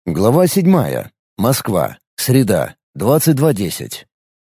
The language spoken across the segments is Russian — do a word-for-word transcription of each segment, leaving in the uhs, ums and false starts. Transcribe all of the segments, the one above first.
Глава седьмая. Москва. Среда. двадцать два десять.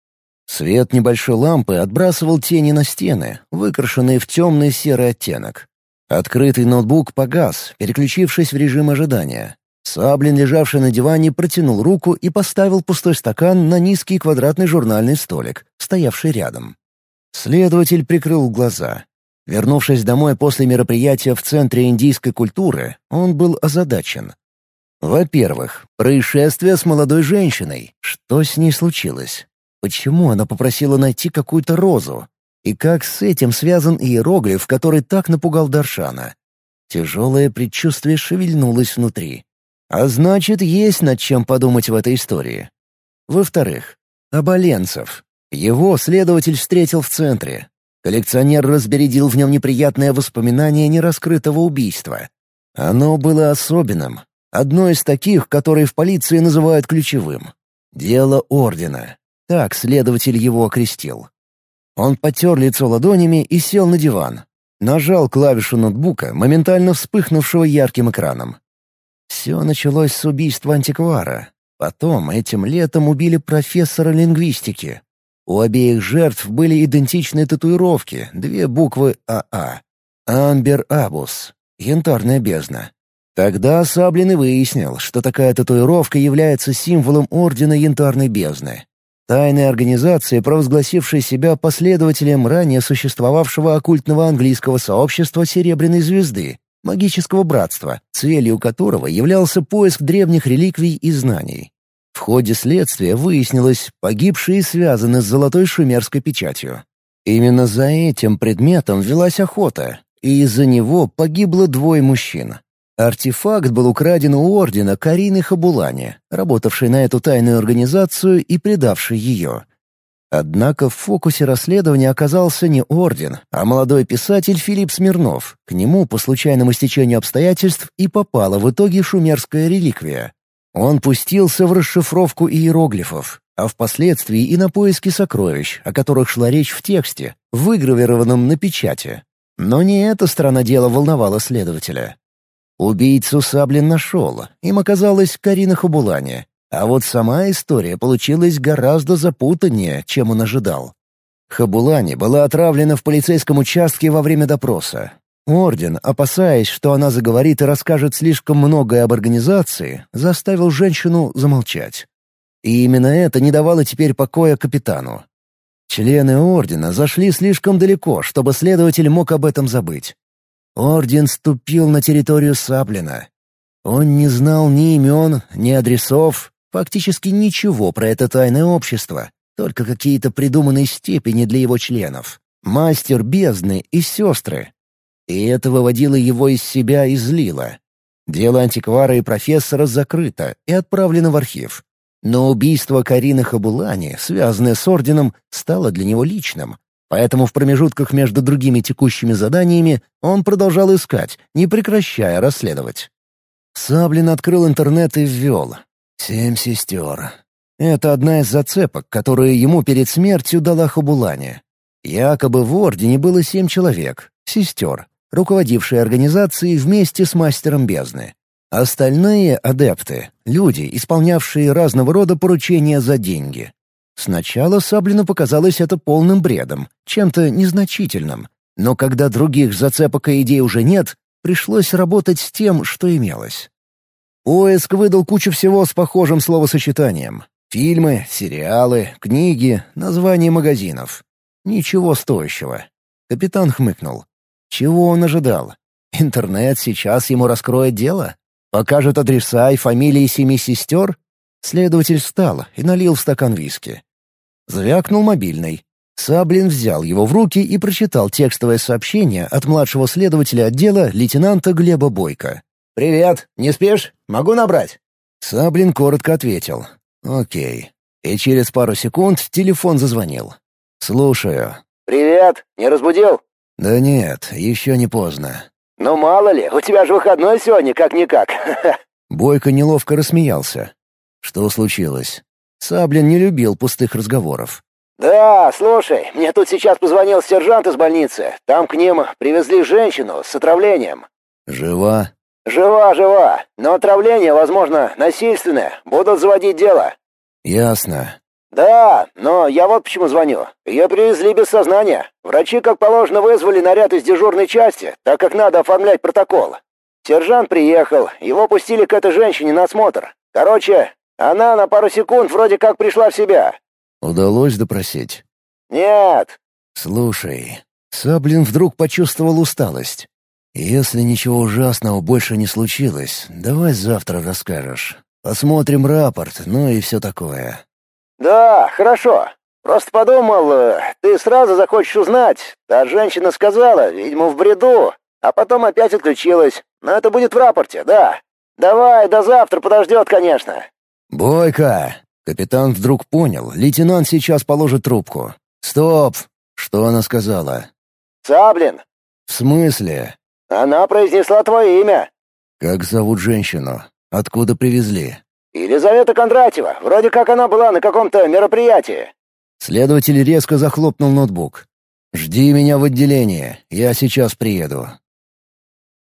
Свет небольшой лампы отбрасывал тени на стены, выкрашенные в темный серый оттенок. Открытый ноутбук погас, переключившись в режим ожидания. Саблин, лежавший на диване, протянул руку и поставил пустой стакан на низкий квадратный журнальный столик, стоявший рядом. Следователь прикрыл глаза. Вернувшись домой после мероприятия в Центре индийской культуры, он был озадачен. Во-первых, происшествие с молодой женщиной. Что с ней случилось? Почему она попросила найти какую-то розу? И как с этим связан иероглиф, который так напугал Даршана? Тяжелое предчувствие шевельнулось внутри. А значит, есть над чем подумать в этой истории. Во-вторых, Оболенцев. Его следователь встретил в центре. Коллекционер разбередил в нем неприятное воспоминание нераскрытого убийства. Оно было особенным. Одно из таких, которые в полиции называют ключевым. Дело Ордена. Так следователь его окрестил. Он потер лицо ладонями и сел на диван. Нажал клавишу ноутбука, моментально вспыхнувшего ярким экраном. Все началось с убийства антиквара. Потом этим летом убили профессора лингвистики. У обеих жертв были идентичные татуировки, две буквы АА. Амбер Абус. Янтарная бездна. Тогда Саблин и выяснил, что такая татуировка является символом Ордена Янтарной бездны. Тайной организации, провозгласившей себя последователем ранее существовавшего оккультного английского сообщества Серебряной Звезды, магического братства, целью которого являлся поиск древних реликвий и знаний. В ходе следствия выяснилось, погибшие связаны с золотой шумерской печатью. Именно за этим предметом велась охота, и из-за него погибло двое мужчин. Артефакт был украден у Ордена Карины Хабулани, работавшей на эту тайную организацию и предавшей ее. Однако в фокусе расследования оказался не Орден, а молодой писатель Филипп Смирнов. К нему по случайному стечению обстоятельств и попала в итоге шумерская реликвия. Он пустился в расшифровку иероглифов, а впоследствии и на поиски сокровищ, о которых шла речь в тексте, выгравированном на печати. Но не эта сторона дела волновала следователя. Убийцу Саблин нашел, им оказалась Карина Хабулани, а вот сама история получилась гораздо запутаннее, чем он ожидал. Хабулани была отравлена в полицейском участке во время допроса. Орден, опасаясь, что она заговорит и расскажет слишком многое об организации, заставил женщину замолчать. И именно это не давало теперь покоя капитану. Члены Ордена зашли слишком далеко, чтобы следователь мог об этом забыть. Орден ступил на территорию Саблина. Он не знал ни имен, ни адресов, фактически ничего про это тайное общество, только какие-то придуманные степени для его членов. Мастер бездны и сестры. И это выводило его из себя и злило. Дело антиквара и профессора закрыто и отправлено в архив. Но убийство Карины Хабулани, связанное с Орденом, стало для него личным. Поэтому в промежутках между другими текущими заданиями он продолжал искать, не прекращая расследовать. Саблин открыл интернет и ввел «Семь сестер». Это одна из зацепок, которые ему перед смертью дала Хабулани. Якобы в Ордене было семь человек, сестер, руководившие организацией вместе с мастером бездны. Остальные — адепты, люди, исполнявшие разного рода поручения за деньги. Сначала Саблину показалось это полным бредом, чем-то незначительным, но когда других зацепок и идей уже нет, пришлось работать с тем, что имелось. Поиск выдал кучу всего с похожим словосочетанием. Фильмы, сериалы, книги, названия магазинов. Ничего стоящего. Капитан хмыкнул. Чего он ожидал? Интернет сейчас ему раскроет дело? Покажет адреса и фамилии семи сестер? Следователь встал и налил в стакан виски. Звякнул мобильный. Саблин взял его в руки и прочитал текстовое сообщение от младшего следователя отдела лейтенанта Глеба Бойко. «Привет, не спишь? Могу набрать?» Саблин коротко ответил. «Окей». И через пару секунд телефон зазвонил. «Слушаю». «Привет, не разбудил?» «Да нет, еще не поздно». «Ну мало ли, у тебя же выходной сегодня, как-никак». Бойко неловко рассмеялся. «Что случилось?» Саблин не любил пустых разговоров. «Да, слушай, мне тут сейчас позвонил сержант из больницы. Там к ним привезли женщину с отравлением». «Жива?» «Жива, жива, но отравление, возможно, насильственное. Будут заводить дело». «Ясно». «Да, но я вот почему звоню. Ее привезли без сознания. Врачи, как положено, вызвали наряд из дежурной части, так как надо оформлять протокол. Сержант приехал, его пустили к этой женщине на осмотр. Короче, она на пару секунд вроде как пришла в себя». «Удалось допросить?» «Нет». «Слушай, Саблин вдруг почувствовал усталость. Если ничего ужасного больше не случилось, давай завтра расскажешь. Посмотрим рапорт, ну и все такое». «Да, хорошо. Просто подумал, э, ты сразу захочешь узнать. Та женщина сказала, видимо, в бреду, а потом опять отключилась. Но это будет в рапорте, да. Давай, до завтра подождет, конечно». «Бойко!» Капитан вдруг понял, лейтенант сейчас положит трубку. «Стоп!» Что она сказала? «Саблин, «В смысле?» она произнесла твое имя». «Как зовут женщину? Откуда привезли?» «Елизавета Кондратьева. Вроде как она была на каком-то мероприятии». Следователь резко захлопнул ноутбук. «Жди меня в отделении, я сейчас приеду.